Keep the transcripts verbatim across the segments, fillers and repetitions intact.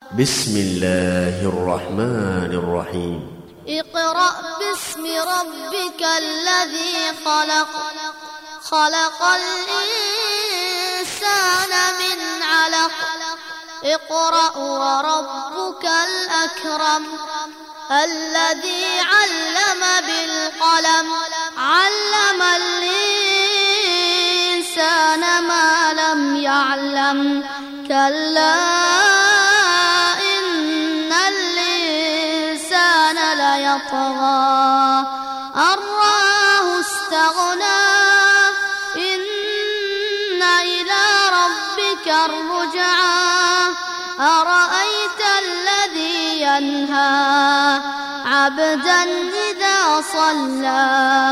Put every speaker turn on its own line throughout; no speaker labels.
بسم الله الرحمن الرحيم.
اقرأ باسم ربك الذي خلق خلق الإنسان من علق اقرأ وربك الأكرم الذي علم بالقلم علم الإنسان ما لم يعلم كلا إن الإنسان ليطغى أن رآه استغنى إن إلى ربك الرجعى أرأيت الذي ينهى عبدا إذا صلى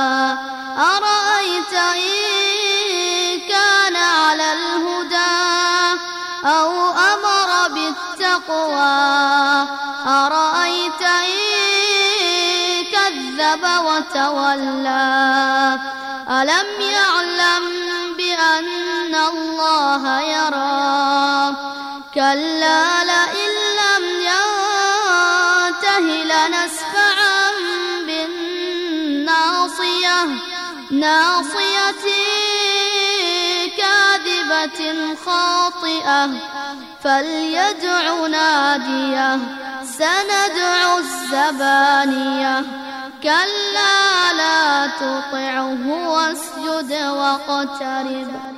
أرأيت إن كان على الهدى أو أمر بالتقوى أرأيت إن كذب وتولى ألم يعلم بأن الله يرى كلا لئن لم ينته لنسفعا بالناصية ناصية كاذبة خاطئة فليدع ناديه سندع الزبانية كلا لا تطعه واسجد واقترب.